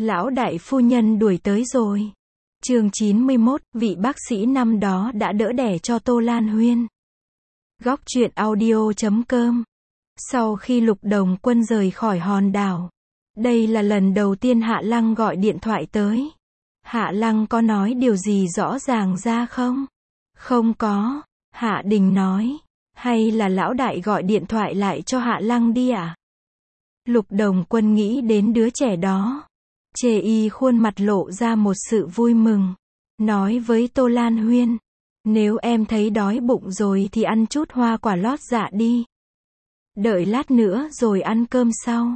Lão đại phu nhân đuổi tới rồi. Chương 91, vị bác sĩ năm đó đã đỡ đẻ cho Tô Lan Huyên. Góc truyện audio.com. Sau khi Lục Đồng Quân rời khỏi hòn đảo, đây là lần đầu tiên Hạ Lăng gọi điện thoại tới. Hạ Lăng có nói điều gì rõ ràng ra không? Không có, Hạ Đình nói. Hay là lão đại gọi điện thoại lại cho Hạ Lăng đi à? Lục Đồng Quân nghĩ đến đứa trẻ đó. Chê y khuôn mặt lộ ra một sự vui mừng. Nói với Tô Lan Huyên, nếu em thấy đói bụng rồi thì ăn chút hoa quả lót dạ đi. Đợi lát nữa rồi ăn cơm sau.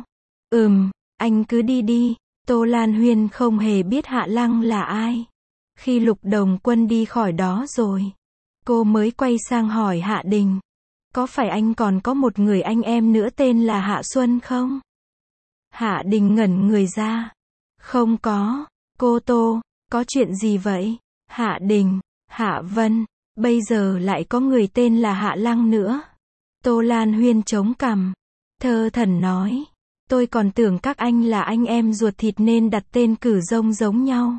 Anh cứ đi đi. Tô Lan Huyên không hề biết Hạ Lăng là ai. Khi Lục Đồng Quân đi khỏi đó rồi, cô mới quay sang hỏi Hạ Đình. Có phải anh còn có một người anh em nữa tên là Hạ Xuân không? Hạ Đình ngẩn người ra. Không có. Cô Tô, có chuyện gì vậy? Hạ Đình, Hạ Vân, bây giờ lại có người tên là Hạ Lăng nữa. Tô Lan Huyên chống cằm, thơ thẩn nói. Tôi còn tưởng các anh là anh em ruột thịt nên đặt tên cử rông giống nhau.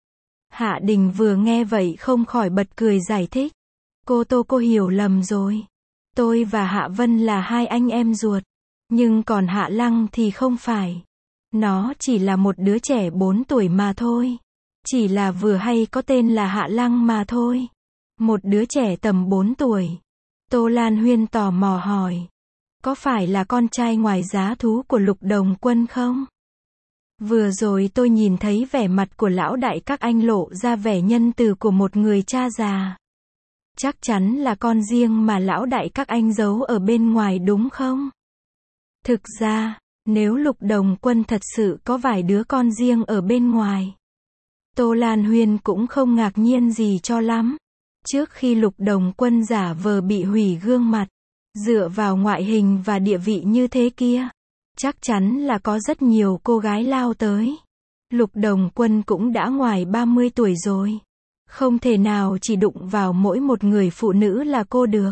Hạ Đình vừa nghe vậy không khỏi bật cười giải thích. Cô Tô, cô hiểu lầm rồi. Tôi và Hạ Vân là hai anh em ruột. Nhưng còn Hạ Lăng thì không phải. Nó chỉ là một đứa trẻ 4 tuổi mà thôi. Chỉ là vừa hay có tên là Hạ Lăng mà thôi. Một đứa trẻ tầm 4 tuổi. Tô Lan Huyên tò mò hỏi. Có phải là con trai ngoài giá thú của Lục Đồng Quân không? Vừa rồi tôi nhìn thấy vẻ mặt của lão đại các anh lộ ra vẻ nhân từ của một người cha già. Chắc chắn là con riêng mà lão đại các anh giấu ở bên ngoài đúng không? Thực ra, nếu Lục Đồng Quân thật sự có vài đứa con riêng ở bên ngoài, Tô Lan Huyên cũng không ngạc nhiên gì cho lắm. Trước khi Lục Đồng Quân giả vờ bị hủy gương mặt, dựa vào ngoại hình và địa vị như thế kia, chắc chắn là có rất nhiều cô gái lao tới. Lục Đồng Quân cũng đã ngoài 30 tuổi rồi. Không thể nào chỉ đụng vào mỗi một người phụ nữ là cô được.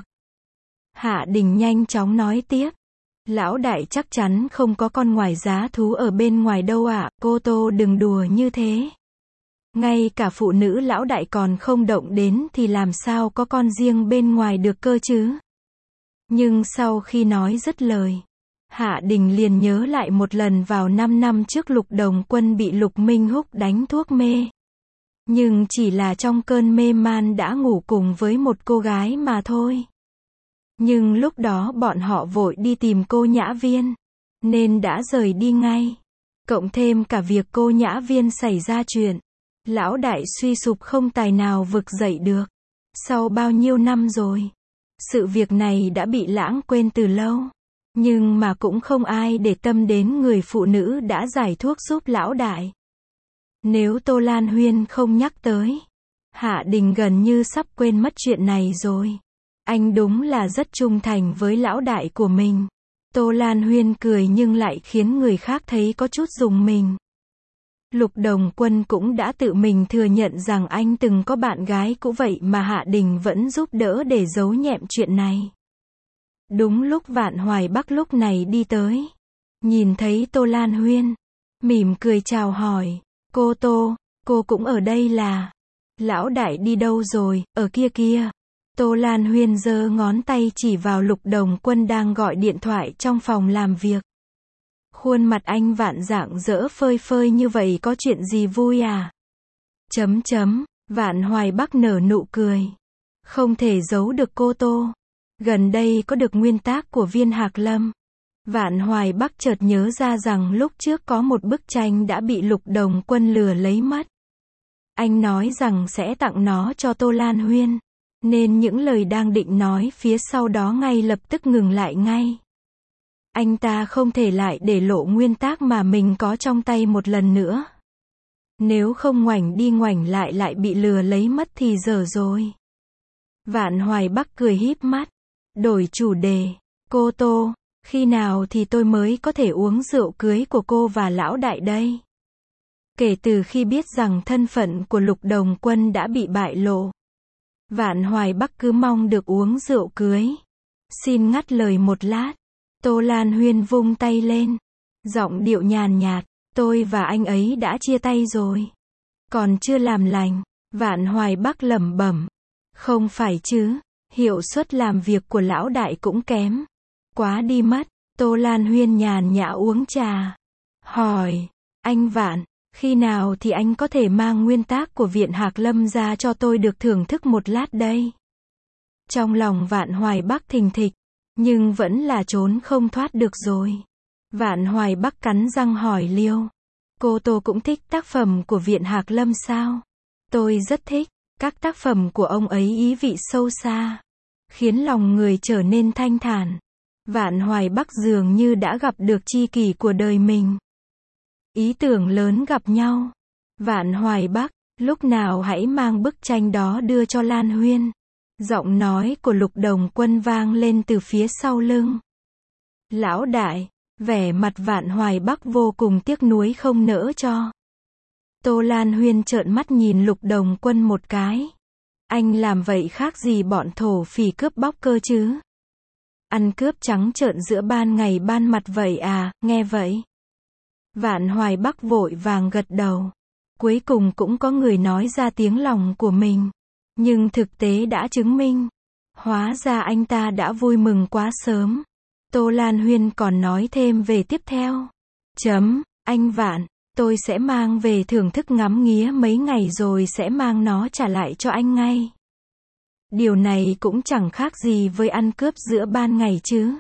Hạ Đình nhanh chóng nói tiếp. Lão đại chắc chắn không có con ngoài giá thú ở bên ngoài đâu ạ. Cô Tô đừng đùa như thế. Ngay cả phụ nữ lão đại còn không động đến thì làm sao có con riêng bên ngoài được cơ chứ? Nhưng sau khi nói dứt lời, Hạ Đình liền nhớ lại một lần vào 5 năm trước Lục Đồng Quân bị Lục Minh Húc đánh thuốc mê. Nhưng chỉ là trong cơn mê man đã ngủ cùng với một cô gái mà thôi. Nhưng lúc đó bọn họ vội đi tìm cô Nhã Viên, nên đã rời đi ngay. Cộng thêm cả việc cô Nhã Viên xảy ra chuyện, lão đại suy sụp không tài nào vực dậy được. Sau bao nhiêu năm rồi, sự việc này đã bị lãng quên từ lâu. Nhưng mà cũng không ai để tâm đến người phụ nữ đã giải thuốc giúp lão đại. Nếu Tô Lan Huyên không nhắc tới, Hạ Đình gần như sắp quên mất chuyện này rồi. Anh đúng là rất trung thành với lão đại của mình. Tô Lan Huyên cười nhưng lại khiến người khác thấy có chút rùng mình. Lục Đồng Quân cũng đã tự mình thừa nhận rằng anh từng có bạn gái cũ vậy mà Hạ Đình vẫn giúp đỡ để giấu nhẹm chuyện này. Đúng lúc Vạn Hoài Bắc lúc này đi tới. Nhìn thấy Tô Lan Huyên, mỉm cười chào hỏi. Cô Tô, cô cũng ở đây là? Lão đại đi đâu rồi? Ở kia kia. Tô Lan Huyên giơ ngón tay chỉ vào Lục Đồng Quân đang gọi điện thoại trong phòng làm việc. Khuôn mặt anh vạn rạng rỡ phơi phơi như vậy, có chuyện gì vui à? Vạn Hoài Bắc nở nụ cười. Không thể giấu được cô Tô. Gần đây có được nguyên tác của Viên Hạc Lâm. Vạn Hoài Bắc chợt nhớ ra rằng lúc trước có một bức tranh đã bị Lục Đồng Quân lừa lấy mất. Anh nói rằng sẽ tặng nó cho Tô Lan Huyên, nên những lời đang định nói phía sau đó ngay lập tức ngừng lại ngay. Anh ta không thể lại để lộ nguyên tác mà mình có trong tay một lần nữa. Nếu không ngoảnh đi ngoảnh lại bị lừa lấy mất thì dở rồi. Vạn Hoài Bắc cười híp mắt, đổi chủ đề. Cô Tô, khi nào thì tôi mới có thể uống rượu cưới của cô và lão đại đây? Kể từ khi biết rằng thân phận của Lục Đồng Quân đã bị bại lộ, Vạn Hoài Bắc cứ mong được uống rượu cưới. Xin ngắt lời một lát. Tô Lan Huyên vung tay lên, giọng điệu nhàn nhạt. Tôi và anh ấy đã chia tay rồi. Còn chưa làm lành. Vạn Hoài Bắc lẩm bẩm. Không phải chứ, hiệu suất làm việc của lão đại cũng kém. Quá đi mất. Tô Lan Huyên nhàn nhã uống trà. Hỏi, anh Vạn, khi nào thì anh có thể mang nguyên tác của Viện Hạc Lâm ra cho tôi được thưởng thức một lát đây? Trong lòng Vạn Hoài Bắc thình thịch, nhưng vẫn là trốn không thoát được rồi. Vạn Hoài Bắc cắn răng hỏi Liêu. Cô Tô cũng thích tác phẩm của Viện Hạc Lâm sao? Tôi rất thích. Các tác phẩm của ông ấy ý vị sâu xa, khiến lòng người trở nên thanh thản. Vạn Hoài Bắc dường như đã gặp được tri kỷ của đời mình. Ý tưởng lớn gặp nhau. Vạn Hoài Bắc, lúc nào hãy mang bức tranh đó đưa cho Lan Huyên. Giọng nói của Lục Đồng Quân vang lên từ phía sau lưng. Lão đại, vẻ mặt Vạn Hoài Bắc vô cùng tiếc nuối không nỡ cho. Tô Lan Huyên trợn mắt nhìn Lục Đồng Quân một cái. Anh làm vậy khác gì bọn thổ phỉ cướp bóc cơ chứ? Ăn cướp trắng trợn giữa ban ngày ban mặt vậy à, nghe vậy. Vạn Hoài Bắc vội vàng gật đầu. Cuối cùng cũng có người nói ra tiếng lòng của mình. Nhưng thực tế đã chứng minh. Hóa ra anh ta đã vui mừng quá sớm. Tô Lan Huyên còn nói thêm về tiếp theo. Anh Vạn, tôi sẽ mang về thưởng thức ngắm nghía mấy ngày rồi sẽ mang nó trả lại cho anh ngay. Điều này cũng chẳng khác gì với ăn cướp giữa ban ngày chứ.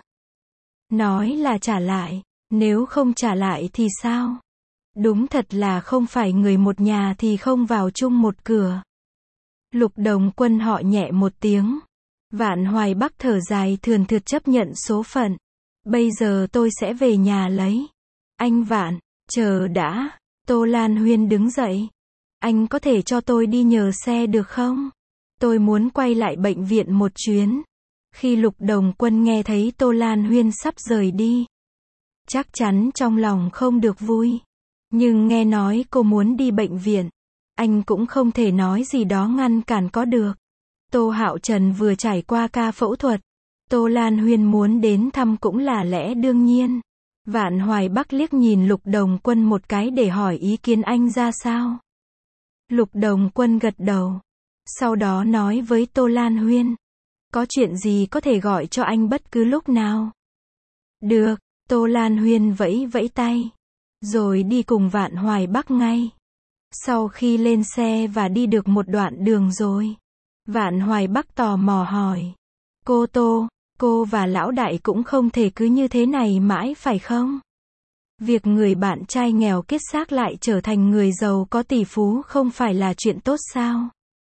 Nói là trả lại, nếu không trả lại thì sao? Đúng thật là không phải người một nhà thì không vào chung một cửa. Lục Đồng Quân họ nhẹ một tiếng. Vạn Hoài Bắc thở dài thườn thượt chấp nhận số phận. Bây giờ tôi sẽ về nhà lấy. Anh Vạn, chờ đã. Tô Lan Huyên đứng dậy. Anh có thể cho tôi đi nhờ xe được không? Tôi muốn quay lại bệnh viện một chuyến. Khi Lục Đồng Quân nghe thấy Tô Lan Huyên sắp rời đi, chắc chắn trong lòng không được vui. Nhưng nghe nói cô muốn đi bệnh viện, anh cũng không thể nói gì đó ngăn cản có được. Tô Hạo Trần vừa trải qua ca phẫu thuật. Tô Lan Huyên muốn đến thăm cũng là lẽ đương nhiên. Vạn Hoài Bắc liếc nhìn Lục Đồng Quân một cái để hỏi ý kiến anh ra sao. Lục Đồng Quân gật đầu. Sau đó nói với Tô Lan Huyên. Có chuyện gì có thể gọi cho anh bất cứ lúc nào. Được, Tô Lan Huyên vẫy vẫy tay. Rồi đi cùng Vạn Hoài Bắc ngay. Sau khi lên xe và đi được một đoạn đường rồi, Vạn Hoài Bắc tò mò hỏi. Cô Tô, cô và lão đại cũng không thể cứ như thế này mãi phải không? Việc người bạn trai nghèo kết xác lại trở thành người giàu có tỷ phú không phải là chuyện tốt sao?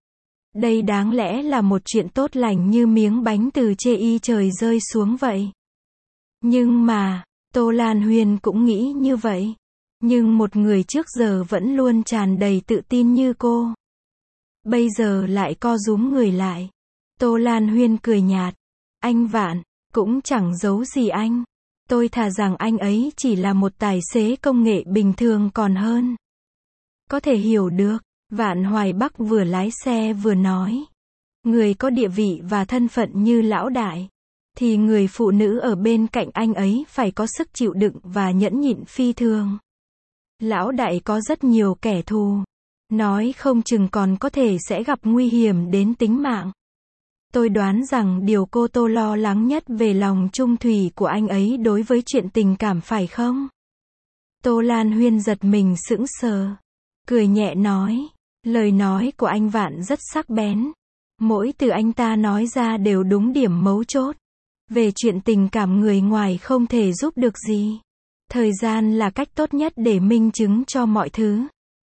Đây đáng lẽ là một chuyện tốt lành như miếng bánh từ trên trời rơi xuống vậy. Nhưng mà, Tô Lan Huyên cũng nghĩ như vậy. Nhưng một người trước giờ vẫn luôn tràn đầy tự tin như cô, bây giờ lại co rúm người lại. Tô Lan Huyên cười nhạt. Anh Vạn, cũng chẳng giấu gì anh. Tôi thà rằng anh ấy chỉ là một tài xế công nghệ bình thường còn hơn. Có thể hiểu được. Vạn Hoài Bắc vừa lái xe vừa nói. Người có địa vị và thân phận như lão đại, thì người phụ nữ ở bên cạnh anh ấy phải có sức chịu đựng và nhẫn nhịn phi thường. Lão đại có rất nhiều kẻ thù. Nói không chừng còn có thể sẽ gặp nguy hiểm đến tính mạng. Tôi đoán rằng điều cô Tô lo lắng nhất về lòng trung thủy của anh ấy đối với chuyện tình cảm phải không? Tô Lan Huyên giật mình sững sờ. Cười nhẹ nói. Lời nói của anh Vạn rất sắc bén. Mỗi từ anh ta nói ra đều đúng điểm mấu chốt. Về chuyện tình cảm người ngoài không thể giúp được gì. Thời gian là cách tốt nhất để minh chứng cho mọi thứ.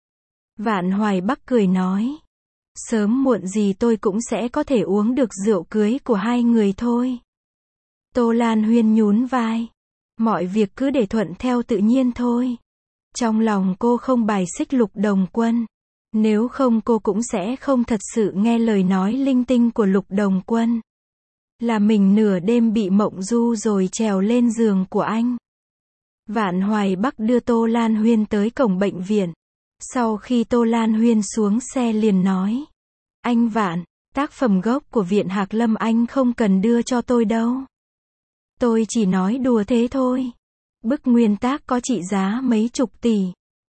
Vạn Hoài Bắc cười nói. Sớm muộn gì tôi cũng sẽ có thể uống được rượu cưới của hai người thôi. Tô Lan Huyên nhún vai. Mọi việc cứ để thuận theo tự nhiên thôi. Trong lòng cô không bài xích Lục Đồng Quân. Nếu không cô cũng sẽ không thật sự nghe lời nói linh tinh của Lục Đồng Quân. Là mình nửa đêm bị mộng du rồi trèo lên giường của anh. Vạn Hoài Bắc đưa Tô Lan Huyên tới cổng bệnh viện. Sau khi Tô Lan Huyên xuống xe liền nói. Anh Vạn, tác phẩm gốc của Viện Hạc Lâm anh không cần đưa cho tôi đâu. Tôi chỉ nói đùa thế thôi. Bức nguyên tác có trị giá mấy chục tỷ.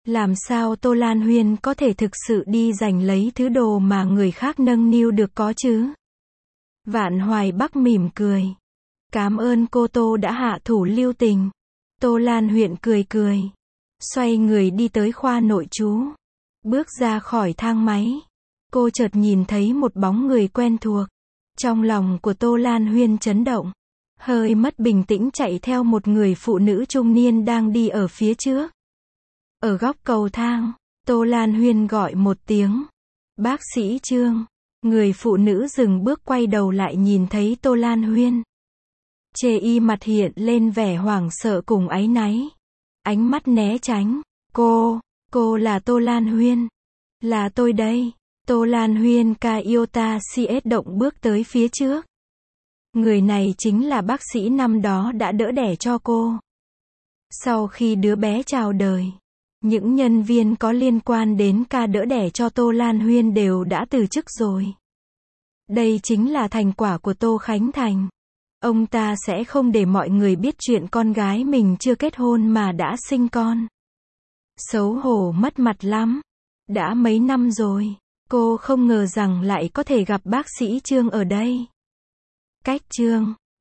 Làm sao Tô Lan Huyên có thể thực sự đi giành lấy thứ đồ mà người khác nâng niu được có chứ? Vạn Hoài Bắc mỉm cười. Cảm ơn cô Tô đã hạ thủ lưu tình. Tô Lan Huyên cười cười. Xoay người đi tới khoa nội trú. Bước ra khỏi thang máy. Cô chợt nhìn thấy một bóng người quen thuộc. Trong lòng của Tô Lan Huyên chấn động. Hơi mất bình tĩnh chạy theo một người phụ nữ trung niên đang đi ở phía trước. Ở góc cầu thang, Tô Lan Huyên gọi một tiếng. Bác sĩ Trương. Người phụ nữ dừng bước quay đầu lại nhìn thấy Tô Lan Huyên. Chê y mặt hiện lên vẻ hoảng sợ cùng áy náy. Ánh mắt né tránh. Cô là Tô Lan Huyên. Là tôi đây. Tô Lan Huyên Kaiota CS động bước tới phía trước. Người này chính là bác sĩ năm đó đã đỡ đẻ cho cô. Sau khi đứa bé chào đời, những nhân viên có liên quan đến ca đỡ đẻ cho Tô Lan Huyên đều đã từ chức rồi. Đây chính là thành quả của Tô Khánh Thành. Ông ta sẽ không để mọi người biết chuyện con gái mình chưa kết hôn mà đã sinh con. Xấu hổ mất mặt lắm. Đã mấy năm rồi, cô không ngờ rằng lại có thể gặp bác sĩ Trương ở đây. Cách Trương,